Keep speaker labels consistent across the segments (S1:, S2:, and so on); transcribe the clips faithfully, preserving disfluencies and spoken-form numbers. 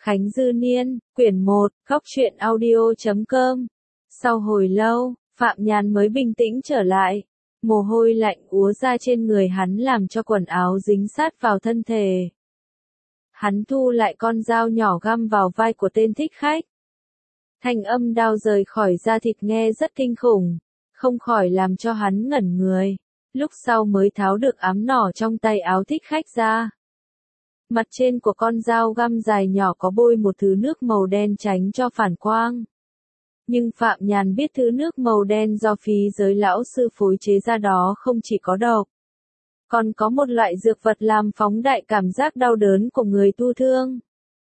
S1: Khánh Dư Niên, quyển một, góc truyện audio chấm com. Sau hồi lâu, Phạm Nhàn mới bình tĩnh trở lại. Mồ hôi lạnh úa ra trên người hắn làm cho quần áo dính sát vào thân thể. Hắn thu lại con dao nhỏ găm vào vai của tên thích khách. Thanh âm đao rời khỏi da thịt nghe rất kinh khủng, không khỏi làm cho hắn ngẩn người. Lúc sau mới tháo được ám nỏ trong tay áo thích khách ra. Mặt trên của con dao găm dài nhỏ có bôi một thứ nước màu đen tránh cho phản quang. Nhưng Phạm Nhàn biết thứ nước màu đen do phí giới lão sư phối chế ra đó không chỉ có độc, còn có một loại dược vật làm phóng đại cảm giác đau đớn của người tu thương.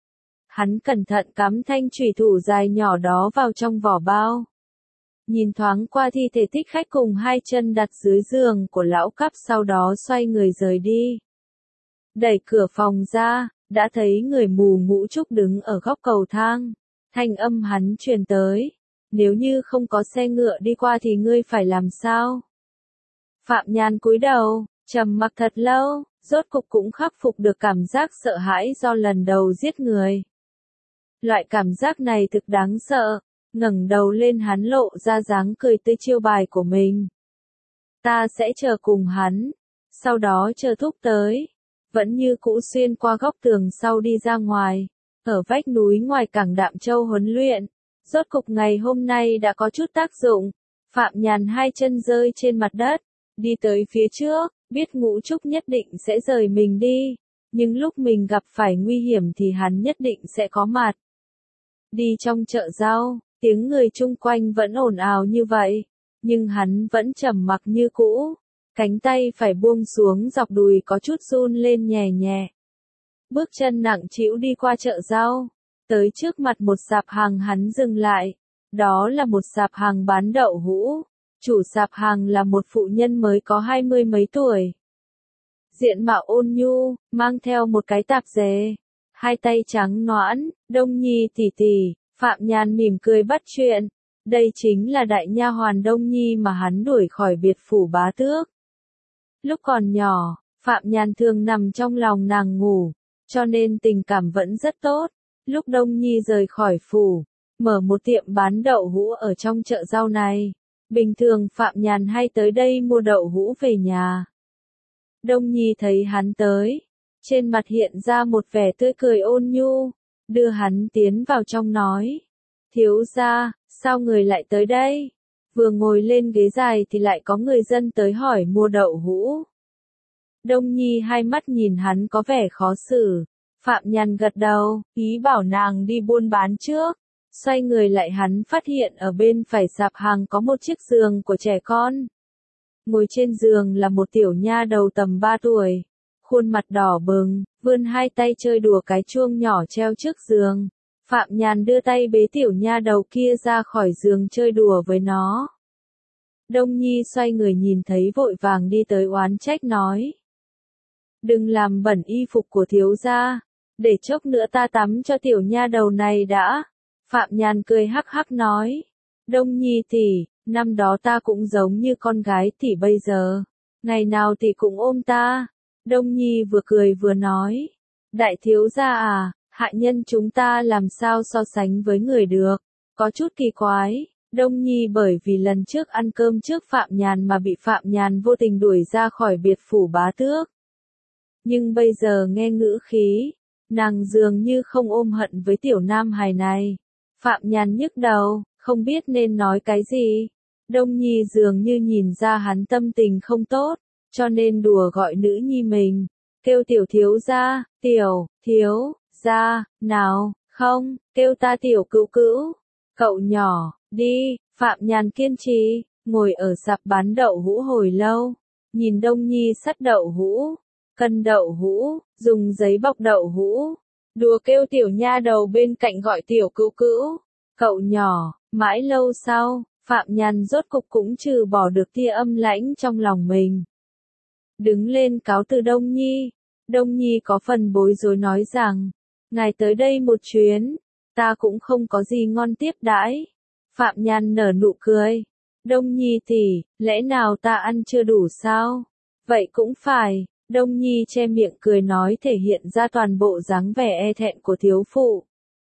S1: Hắn cẩn thận cắm thanh chủy thủ dài nhỏ đó vào trong vỏ bao. Nhìn thoáng qua thi thể thích khách cùng hai chân đặt dưới giường của lão cắp, sau đó xoay người rời đi. Đẩy cửa phòng ra, đã thấy người mù Ngũ Trúc đứng ở góc cầu thang. Thanh âm hắn truyền tới. Nếu như không có xe ngựa đi qua thì ngươi phải làm sao? Phạm Nhàn cúi đầu, trầm mặc thật lâu, rốt cục cũng khắc phục được cảm giác sợ hãi do lần đầu giết người. Loại cảm giác này thực đáng sợ. Ngẩng đầu lên hắn lộ ra dáng cười tươi chiêu bài của mình. Ta sẽ chờ cùng hắn, sau đó chờ thúc tới. Vẫn như cũ xuyên qua góc tường sau đi ra ngoài, ở vách núi ngoài cảng Đạm Châu huấn luyện. Rốt cục ngày hôm nay đã có chút tác dụng. Phạm Nhàn hai chân rơi trên mặt đất, đi tới phía trước, biết Ngũ Trúc nhất định sẽ rời mình đi, nhưng lúc mình gặp phải nguy hiểm thì hắn nhất định sẽ có mặt. Đi trong chợ rau, tiếng người chung quanh vẫn ồn ào như vậy, nhưng hắn vẫn trầm mặc như cũ. Cánh tay phải buông xuống, dọc đùi có chút run lên nhẹ nhẹ. Bước chân nặng trĩu đi qua chợ rau, tới trước mặt một sạp hàng hắn dừng lại. Đó là một sạp hàng bán đậu hũ. Chủ sạp hàng là một phụ nhân mới có hai mươi mấy tuổi. Diện mạo ôn nhu, mang theo một cái tạp dề, hai tay trắng nõn. Đông Nhi tỷ tỷ. Phạm Nhàn mỉm cười bắt chuyện. Đây chính là đại nha hoàn Đông Nhi mà hắn đuổi khỏi biệt phủ bá tước. Lúc còn nhỏ, Phạm Nhàn thường nằm trong lòng nàng ngủ, cho nên tình cảm vẫn rất tốt. Lúc Đông Nhi rời khỏi phủ, mở một tiệm bán đậu hũ ở trong chợ rau này. Bình thường Phạm Nhàn hay tới đây mua đậu hũ về nhà. Đông Nhi thấy hắn tới, trên mặt hiện ra một vẻ tươi cười ôn nhu, đưa hắn tiến vào trong nói. Thiếu gia, sao người lại tới đây? Vừa ngồi lên ghế dài thì lại có người dân tới hỏi mua đậu hũ. Đông Nhi hai mắt nhìn hắn có vẻ khó xử. Phạm Nhàn gật đầu, ý bảo nàng đi buôn bán trước. Xoay người lại hắn phát hiện ở bên phải sạp hàng có một chiếc giường của trẻ con. Ngồi trên giường là một tiểu nha đầu tầm ba tuổi. Khuôn mặt đỏ bừng, vươn hai tay chơi đùa cái chuông nhỏ treo trước giường. Phạm Nhàn đưa tay bế tiểu nha đầu kia ra khỏi giường chơi đùa với nó. Đông Nhi xoay người nhìn thấy vội vàng đi tới oán trách nói. Đừng làm bẩn y phục của thiếu gia, để chốc nữa ta tắm cho tiểu nha đầu này đã. Phạm Nhàn cười hắc hắc nói. Đông Nhi tỷ, năm đó ta cũng giống như con gái tỷ bây giờ. Ngày nào tỷ cũng ôm ta. Đông Nhi vừa cười vừa nói. Đại thiếu gia à, hạ nhân chúng ta làm sao so sánh với người được. Có chút kỳ quái. Đông Nhi bởi vì lần trước ăn cơm trước Phạm Nhàn mà bị Phạm Nhàn vô tình đuổi ra khỏi biệt phủ bá tước. Nhưng bây giờ nghe ngữ khí, nàng dường như không ôm hận với tiểu nam hài này. Phạm Nhàn nhức đầu, không biết nên nói cái gì. Đông Nhi dường như nhìn ra hắn tâm tình không tốt, cho nên đùa gọi nữ nhi mình. Kêu tiểu thiếu gia, tiểu, thiếu, gia, nào, không, kêu ta tiểu cữu cữu. Cậu nhỏ, đi. Phạm Nhàn kiên trì, ngồi ở sạp bán đậu hũ hồi lâu. Nhìn Đông Nhi sắt đậu hũ, cân đậu hũ, dùng giấy bọc đậu hũ. Đùa kêu tiểu nha đầu bên cạnh gọi tiểu cữu cữu. Cậu nhỏ, mãi lâu sau, Phạm Nhàn rốt cục cũng trừ bỏ được tia âm lãnh trong lòng mình. Đứng lên cáo từ Đông Nhi. Đông Nhi có phần bối rối nói rằng, ngài tới đây một chuyến, ta cũng không có gì ngon tiếp đãi. Phạm Nhàn nở nụ cười. Đông Nhi tỷ, lẽ nào ta ăn chưa đủ sao? Vậy cũng phải. Đông Nhi che miệng cười nói thể hiện ra toàn bộ dáng vẻ e thẹn của thiếu phụ.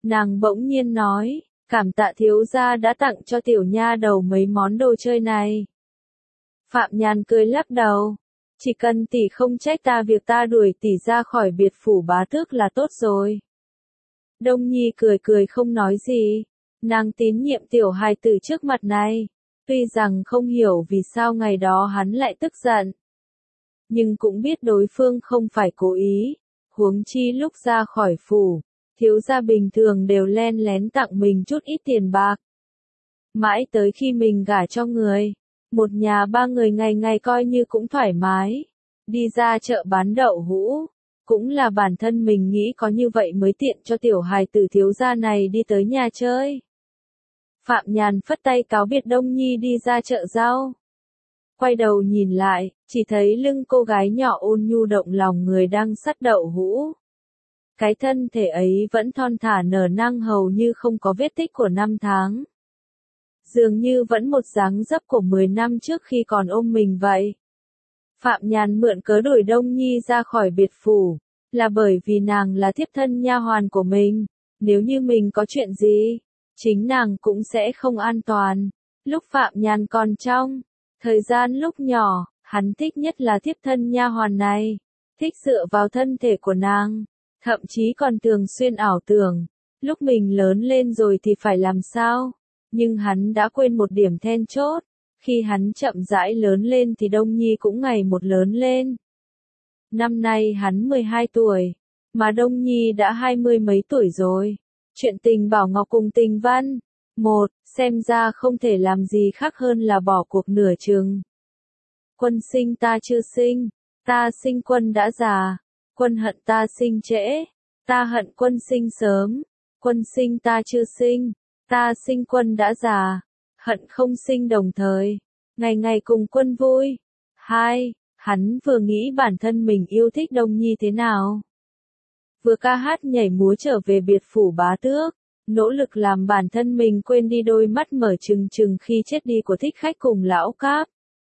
S1: Nàng bỗng nhiên nói, cảm tạ thiếu gia đã tặng cho tiểu nha đầu mấy món đồ chơi này. Phạm Nhan cười lắc đầu, chỉ cần tỷ không trách ta việc ta đuổi tỷ ra khỏi biệt phủ bá tước là tốt rồi. Đông Nhi cười cười không nói gì, nàng tín nhiệm tiểu hài tử trước mặt này, tuy rằng không hiểu vì sao ngày đó hắn lại tức giận, nhưng cũng biết đối phương không phải cố ý, huống chi lúc ra khỏi phủ, thiếu gia bình thường đều len lén tặng mình chút ít tiền bạc. Mãi tới khi mình gả cho người, một nhà ba người ngày ngày coi như cũng thoải mái, đi ra chợ bán đậu hũ, cũng là bản thân mình nghĩ có như vậy mới tiện cho tiểu hài tử thiếu gia này đi tới nhà chơi. Phạm Nhàn phất tay cáo biệt Đông Nhi đi ra chợ rau. Quay đầu nhìn lại, chỉ thấy lưng cô gái nhỏ ôn nhu động lòng người đang sắt đậu hũ. Cái thân thể ấy vẫn thon thả nở nang hầu như không có vết tích của năm tháng. Dường như vẫn một dáng dấp của mười năm trước khi còn ôm mình vậy. Phạm Nhàn mượn cớ đuổi Đông Nhi ra khỏi biệt phủ, là bởi vì nàng là thiếp thân nha hoàn của mình, nếu như mình có chuyện gì, chính nàng cũng sẽ không an toàn. Lúc Phạm Nhàn còn trong thời gian lúc nhỏ, hắn thích nhất là thiếp thân nha hoàn này, thích dựa vào thân thể của nàng, thậm chí còn thường xuyên ảo tưởng, lúc mình lớn lên rồi thì phải làm sao, nhưng hắn đã quên một điểm then chốt, khi hắn chậm rãi lớn lên thì Đông Nhi cũng ngày một lớn lên. Năm nay hắn mười hai tuổi, mà Đông Nhi đã hai mươi mấy tuổi rồi. Chuyện tình Bảo Ngọc cùng Tình Văn, một, xem ra không thể làm gì khác hơn là bỏ cuộc nửa chừng. Quân sinh ta chưa sinh, ta sinh quân đã già, quân hận ta sinh trễ, ta hận quân sinh sớm, quân sinh ta chưa sinh, ta sinh quân đã già, hận không sinh đồng thời, ngày ngày cùng quân vui. Hai, hắn vừa nghĩ bản thân mình yêu thích Đông Nhi thế nào, vừa ca hát nhảy múa trở về biệt phủ bá tước, nỗ lực làm bản thân mình quên đi đôi mắt mở trừng trừng khi chết đi của thích khách cùng lão cáp.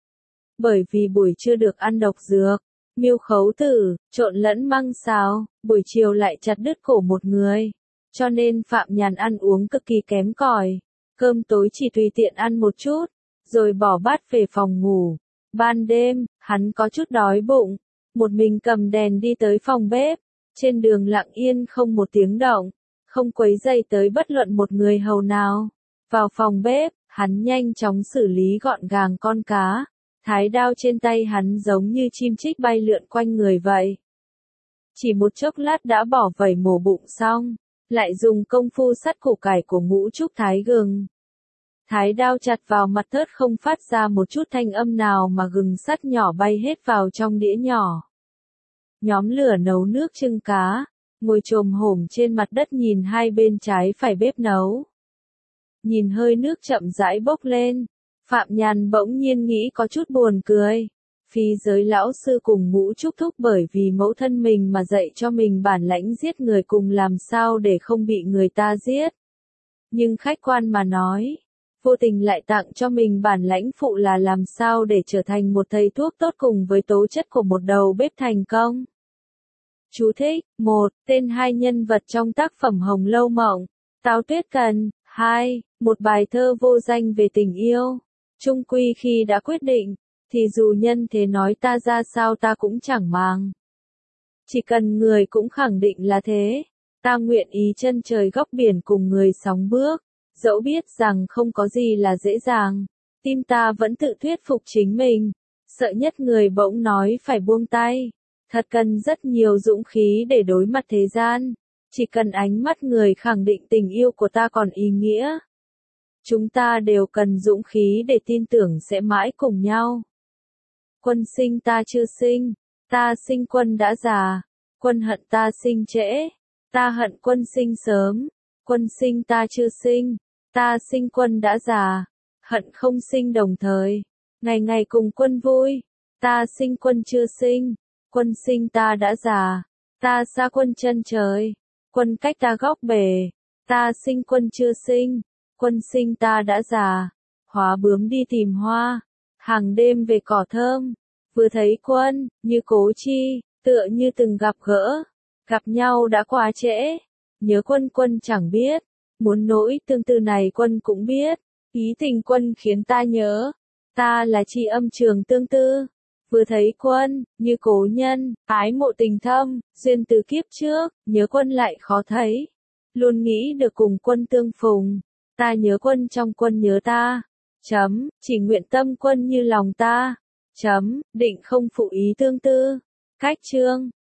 S1: Bởi vì buổi trưa được ăn độc dược, miêu khấu tử, trộn lẫn măng xào, buổi chiều lại chặt đứt cổ một người, cho nên Phạm Nhàn ăn uống cực kỳ kém cỏi, cơm tối chỉ tùy tiện ăn một chút, rồi bỏ bát về phòng ngủ. Ban đêm, hắn có chút đói bụng, một mình cầm đèn đi tới phòng bếp, trên đường lặng yên không một tiếng động, không quấy rầy tới bất luận một người hầu nào. Vào phòng bếp, hắn nhanh chóng xử lý gọn gàng con cá, thái đao trên tay hắn giống như chim chích bay lượn quanh người vậy. Chỉ một chốc lát đã bỏ vẩy mổ bụng xong, lại dùng công phu sắt củ cải của Ngũ Trúc thái gừng. Thái đao chặt vào mặt thớt không phát ra một chút thanh âm nào mà gừng sắt nhỏ bay hết vào trong đĩa nhỏ. Nhóm lửa nấu nước trưng cá, ngồi chồm hổm trên mặt đất nhìn hai bên trái phải bếp nấu. Nhìn hơi nước chậm rãi bốc lên, Phạm Nhàn bỗng nhiên nghĩ có chút buồn cười. Phi giới lão sư cùng Ngũ Trúc thúc bởi vì mẫu thân mình mà dạy cho mình bản lãnh giết người cùng làm sao để không bị người ta giết. Nhưng khách quan mà nói, vô tình lại tặng cho mình bản lãnh phụ là làm sao để trở thành một thầy thuốc tốt cùng với tố chất của một đầu bếp thành công. Chú thích, một, tên hai nhân vật trong tác phẩm Hồng Lâu Mộng, Táo Tuyết Cần, hai, một bài thơ vô danh về tình yêu. Chung quy khi đã quyết định, thì dù nhân thế nói ta ra sao ta cũng chẳng màng. Chỉ cần người cũng khẳng định là thế, ta nguyện ý chân trời góc biển cùng người sóng bước, dẫu biết rằng không có gì là dễ dàng, tim ta vẫn tự thuyết phục chính mình, sợ nhất người bỗng nói phải buông tay. Thật cần rất nhiều dũng khí để đối mặt thế gian, chỉ cần ánh mắt người khẳng định tình yêu của ta còn ý nghĩa. Chúng ta đều cần dũng khí để tin tưởng sẽ mãi cùng nhau. Quân sinh ta chưa sinh, ta sinh quân đã già, quân hận ta sinh trễ, ta hận quân sinh sớm, quân sinh ta chưa sinh, ta sinh quân đã già, hận không sinh đồng thời, ngày ngày cùng quân vui, ta sinh quân chưa sinh. Quân sinh ta đã già, ta xa quân chân trời, quân cách ta góc bể, ta sinh quân chưa sinh, quân sinh ta đã già, hóa bướm đi tìm hoa, hàng đêm về cỏ thơm, vừa thấy quân, như cố chi, tựa như từng gặp gỡ, gặp nhau đã quá trễ, nhớ quân quân chẳng biết, muốn nỗi tương tư này quân cũng biết, ý tình quân khiến ta nhớ, ta là tri âm trường tương tư, vừa thấy quân, như cố nhân, ái mộ tình thâm, duyên từ kiếp trước, nhớ quân lại khó thấy, luôn nghĩ được cùng quân tương phùng, ta nhớ quân trong quân nhớ ta, chấm, chỉ nguyện tâm quân như lòng ta, chấm, định không phụ ý tương tư, cách chương.